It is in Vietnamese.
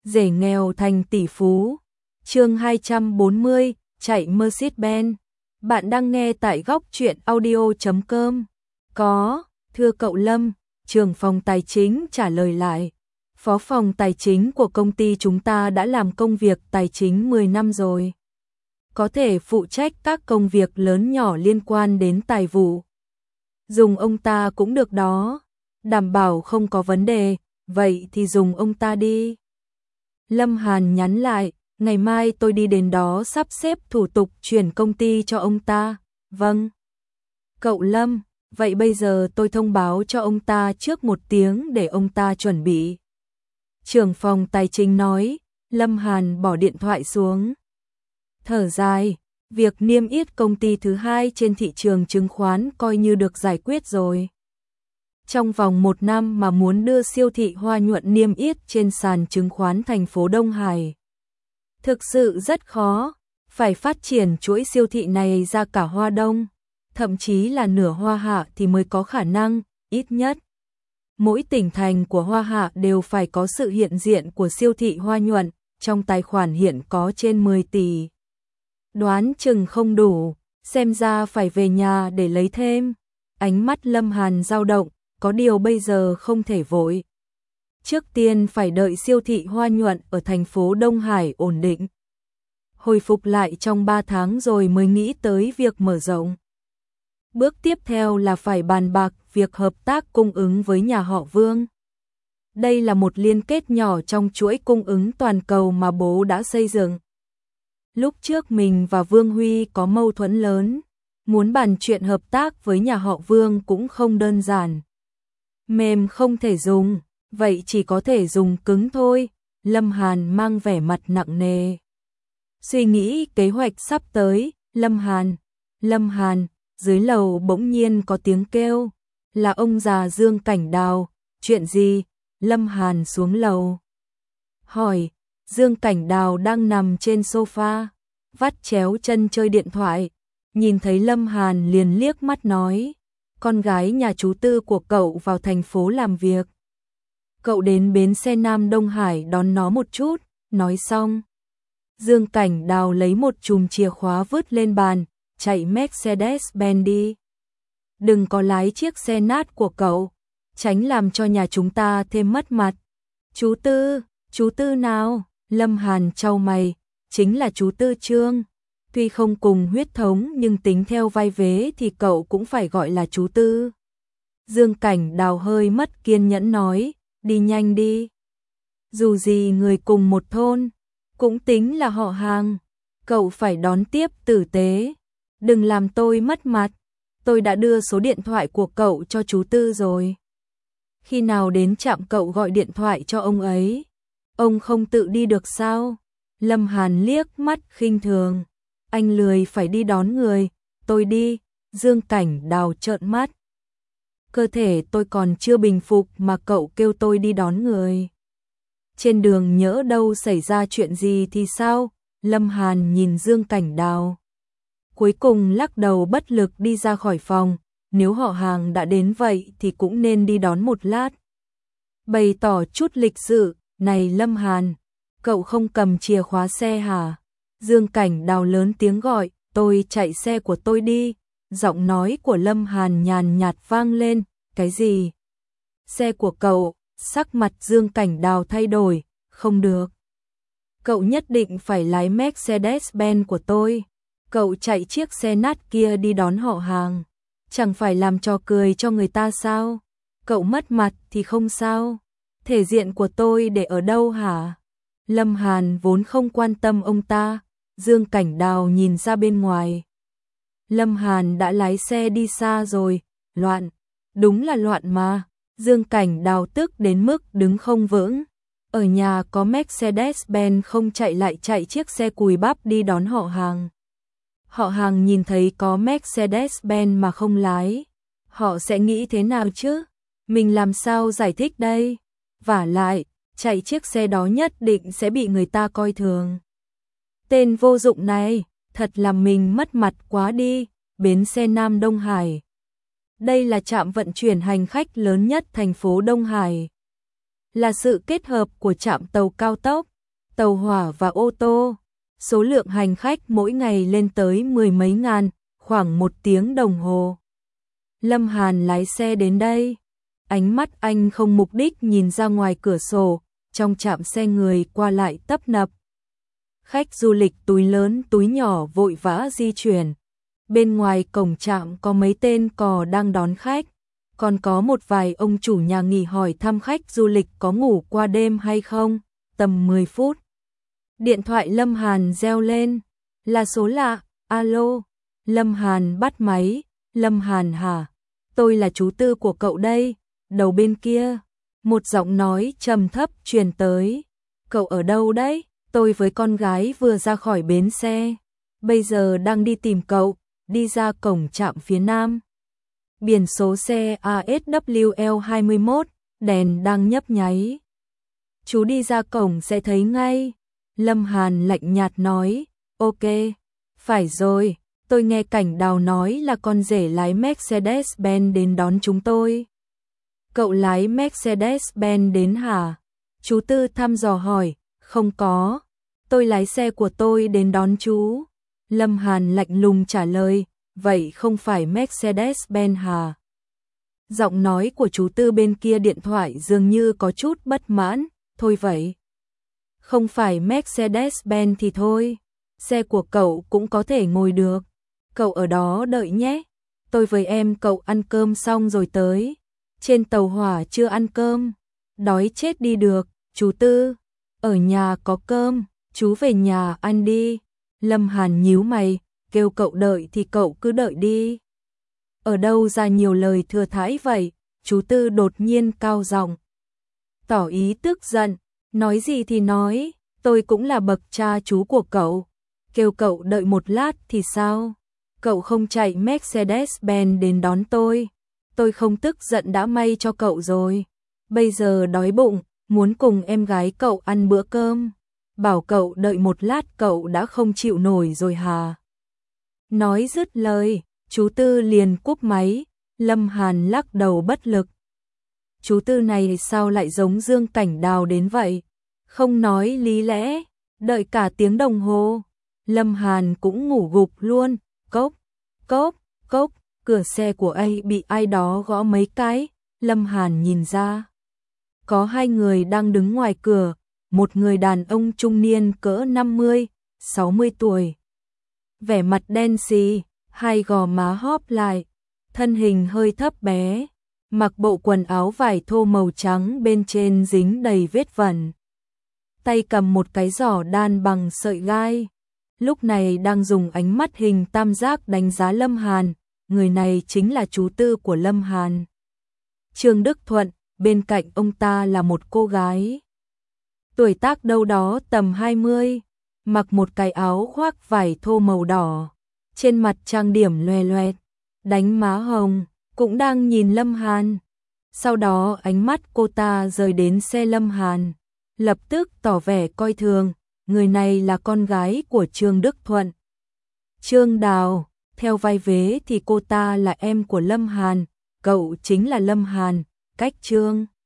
Rể nghèo thành tỷ phú. Chương 240, chạy Mercedes-Benz. Bạn đang nghe tại góc truyện audio.com. Có, thưa cậu Lâm, trưởng phòng tài chính trả lời lại. Phó phòng tài chính của công ty chúng ta đã làm công việc tài chính 10 năm rồi. Có thể phụ trách các công việc lớn nhỏ liên quan đến tài vụ. Dùng ông ta cũng được đó. Đảm bảo không có vấn đề, vậy thì dùng ông ta đi. Lâm Hàn nhắn lại, ngày mai tôi đi đến đó sắp xếp thủ tục chuyển công ty cho ông ta. Vâng. Cậu Lâm, vậy bây giờ tôi thông báo cho ông ta trước 1 tiếng để ông ta chuẩn bị. Trưởng phòng tài chính nói. Lâm Hàn bỏ điện thoại xuống. Thở dài, việc niêm yết công ty thứ 2 trên thị trường chứng khoán coi như được giải quyết rồi. Trong vòng 1 năm mà muốn đưa siêu thị Hoa Nhuận niêm yết trên sàn chứng khoán thành phố Đông Hải. Thực sự rất khó, phải phát triển chuỗi siêu thị này ra cả Hoa Đông, thậm chí là nửa Hoa Hạ thì mới có khả năng, ít nhất. Mỗi tỉnh thành của Hoa Hạ đều phải có sự hiện diện của siêu thị Hoa Nhuận, trong tài khoản hiện có trên 10 tỷ. Đoán chừng không đủ, xem ra phải về nhà để lấy thêm. Ánh mắt Lâm Hàn dao động, có điều bây giờ không thể vội. Trước tiên phải đợi siêu thị Hoa Nhuận ở thành phố Đông Hải ổn định. Hồi phục lại trong 3 tháng rồi mới nghĩ tới việc mở rộng. Bước tiếp theo là phải bàn bạc việc hợp tác cung ứng với nhà họ Vương. Đây là một liên kết nhỏ trong chuỗi cung ứng toàn cầu mà bố đã xây dựng. Lúc trước mình và Vương Huy có mâu thuẫn lớn, muốn bàn chuyện hợp tác với nhà họ Vương cũng không đơn giản. Mềm không thể dùng, vậy chỉ có thể dùng cứng thôi. Lâm Hàn mang vẻ mặt nặng nề. Suy nghĩ kế hoạch sắp tới, Lâm Hàn, dưới lầu bỗng nhiên có tiếng kêu, là ông già Dương Cảnh Đào, chuyện gì? Lâm Hàn xuống lầu. Hỏi, Dương Cảnh Đào đang nằm trên sofa, vắt chéo chân chơi điện thoại, nhìn thấy Lâm Hàn liền liếc mắt nói, con gái nhà chú Tư của cậu vào thành phố làm việc. Cậu đến bến xe Nam Đông Hải đón nó một chút, nói xong. Dương Cảnh Đào lấy một chùm chìa khóa vứt lên bàn, chạy Mercedes-Benz đi. Đừng có lái chiếc xe nát của cậu, tránh làm cho nhà chúng ta thêm mất mặt. Chú Tư nào? Lâm Hàn chau mày, chính là chú Tư Trương. Tuy không cùng huyết thống nhưng tính theo vai vế thì cậu cũng phải gọi là chú Tư. Dương Cảnh Đào hơi mất kiên nhẫn nói, đi nhanh đi. Dù gì người cùng một thôn, cũng tính là họ hàng. Cậu phải đón tiếp tử tế. Đừng làm tôi mất mặt. Tôi đã đưa số điện thoại của cậu cho chú Tư rồi. Khi nào đến trạm cậu gọi điện thoại cho ông ấy. Ông không tự đi được sao? Lâm Hàn liếc mắt khinh thường. Anh lười phải đi đón người, tôi đi. Dương Cảnh Đào trợn mắt. Cơ thể tôi còn chưa bình phục mà cậu kêu tôi đi đón người. Trên đường nhỡ đâu xảy ra chuyện gì thì sao? Lâm Hàn nhìn Dương Cảnh Đào. Cuối cùng lắc đầu bất lực đi ra khỏi phòng. Nếu họ hàng đã đến vậy thì cũng nên đi đón một lát. Bày tỏ chút lịch sự. Này Lâm Hàn, cậu không cầm chìa khóa xe hả? Dương Cảnh Đào lớn tiếng gọi, tôi chạy xe của tôi đi. Giọng nói của Lâm Hàn nhàn nhạt vang lên, cái gì? Xe của cậu? Sắc mặt Dương Cảnh Đào thay đổi, không được. Cậu nhất định phải lái Mercedes-Benz của tôi. Cậu chạy chiếc xe nát kia đi đón họ hàng. Chẳng phải làm trò cười cho người ta sao? Cậu mất mặt thì không sao. Thể diện của tôi để ở đâu hả? Lâm Hàn vốn không quan tâm ông ta. Dương Cảnh Đào nhìn ra bên ngoài. Lâm Hàn đã lái xe đi xa rồi. Loạn. Đúng là loạn mà. Dương Cảnh Đào tức đến mức đứng không vững. Ở nhà có Mercedes-Benz không chạy lại chạy chiếc xe cùi bắp đi đón họ hàng. Họ hàng nhìn thấy có Mercedes-Benz mà không lái. Họ sẽ nghĩ thế nào chứ? Mình làm sao giải thích đây? Vả lại, chạy chiếc xe đó nhất định sẽ bị người ta coi thường. Tên vô dụng này, thật làm mình mất mặt quá đi. Bến xe Nam Đông Hải. Đây là trạm vận chuyển hành khách lớn nhất thành phố Đông Hải. Là sự kết hợp của trạm tàu cao tốc, tàu hỏa và ô tô. Số lượng hành khách mỗi ngày lên tới 10 mấy ngàn, khoảng 1 tiếng đồng hồ. Lâm Hàn lái xe đến đây. Ánh mắt anh không mục đích nhìn ra ngoài cửa sổ, trong trạm xe người qua lại tấp nập. Khách du lịch túi lớn túi nhỏ vội vã di chuyển. Bên ngoài cổng trạm có mấy tên cò đang đón khách. Còn có một vài ông chủ nhà nghỉ hỏi thăm khách du lịch có ngủ qua đêm hay không. Tầm 10 phút. Điện thoại Lâm Hàn reo lên. Là số lạ. Alo. Lâm Hàn bắt máy. Lâm Hàn hả? Tôi là chú Tư của cậu đây. Đầu bên kia. Một giọng nói trầm thấp truyền tới. Cậu ở đâu đấy? Tôi với con gái vừa ra khỏi bến xe. Bây giờ đang đi tìm cậu. Đi ra cổng trạm phía nam. Biển số xe ASWL21. Đèn đang nhấp nháy. Chú đi ra cổng sẽ thấy ngay. Lâm Hàn lạnh nhạt nói. Ok. Phải rồi. Tôi nghe Cảnh Đào nói là con rể lái Mercedes-Benz đến đón chúng tôi. Cậu lái Mercedes-Benz đến hả? Chú Tư thăm dò hỏi. Không có. Tôi lái xe của tôi đến đón chú. Lâm Hàn lạnh lùng trả lời. Vậy không phải Mercedes-Benz hả? Giọng nói của chú Tư bên kia điện thoại dường như có chút bất mãn. Thôi vậy. Không phải Mercedes-Benz thì thôi. Xe của cậu cũng có thể ngồi được. Cậu ở đó đợi nhé. Tôi với em cậu ăn cơm xong rồi tới. Trên tàu hỏa chưa ăn cơm. Đói chết đi được. Chú Tư. Ở nhà có cơm. Chú về nhà ăn đi. Lâm Hàn nhíu mày. Kêu cậu đợi thì cậu cứ đợi đi. Ở đâu ra nhiều lời thừa thãi vậy? Chú Tư đột nhiên cao giọng, tỏ ý tức giận. Nói gì thì nói. Tôi cũng là bậc cha chú của cậu. Kêu cậu đợi một lát thì sao? Cậu không chạy Mercedes-Benz đến đón tôi. Tôi không tức giận đã may cho cậu rồi. Bây giờ đói bụng, muốn cùng em gái cậu ăn bữa cơm. Bảo cậu đợi một lát cậu đã không chịu nổi rồi hả? Nói dứt lời, chú Tư liền cúp máy. Lâm Hàn lắc đầu bất lực. Chú Tư này sao lại giống Dương Cảnh Đào đến vậy? Không nói lý lẽ, đợi cả tiếng đồng hồ. Lâm Hàn cũng ngủ gục luôn. Cốc, cốc, cốc, cửa xe của ấy bị ai đó gõ mấy cái. Lâm Hàn nhìn ra. Có 2 người đang đứng ngoài cửa. Một người đàn ông trung niên cỡ 50, 60 tuổi. Vẻ mặt đen xì, 2 gò má hóp lại. Thân hình hơi thấp bé. Mặc bộ quần áo vải thô màu trắng bên trên dính đầy vết vẩn. Tay cầm một cái giỏ đan bằng sợi gai. Lúc này đang dùng ánh mắt hình tam giác đánh giá Lâm Hàn. Người này chính là chú Tư của Lâm Hàn. Trương Đức Thuận, bên cạnh ông ta là một cô gái. Tuổi tác đâu đó tầm 20, mặc một cái áo khoác vải thô màu đỏ. Trên mặt trang điểm loè loẹt, đánh má hồng, cũng đang nhìn Lâm Hàn. Sau đó ánh mắt cô ta rời đến xe Lâm Hàn. Lập tức tỏ vẻ coi thường, người này là con gái của Trương Đức Thuận. Trương Đào, theo vai vế thì cô ta là em của Lâm Hàn, cậu chính là Lâm Hàn, cách Trương